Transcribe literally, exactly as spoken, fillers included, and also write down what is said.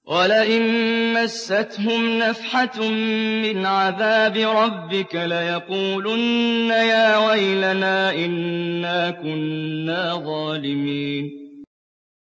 وَلَئِن مَّسَّتْهُمْ نَفْحَةٌ مِّنْ عَذَابِ رَبِّكَ لَيَقُولُنَّ يَا وَيْلَنَا إِنَّا كُنَّا ظَالِمِينَ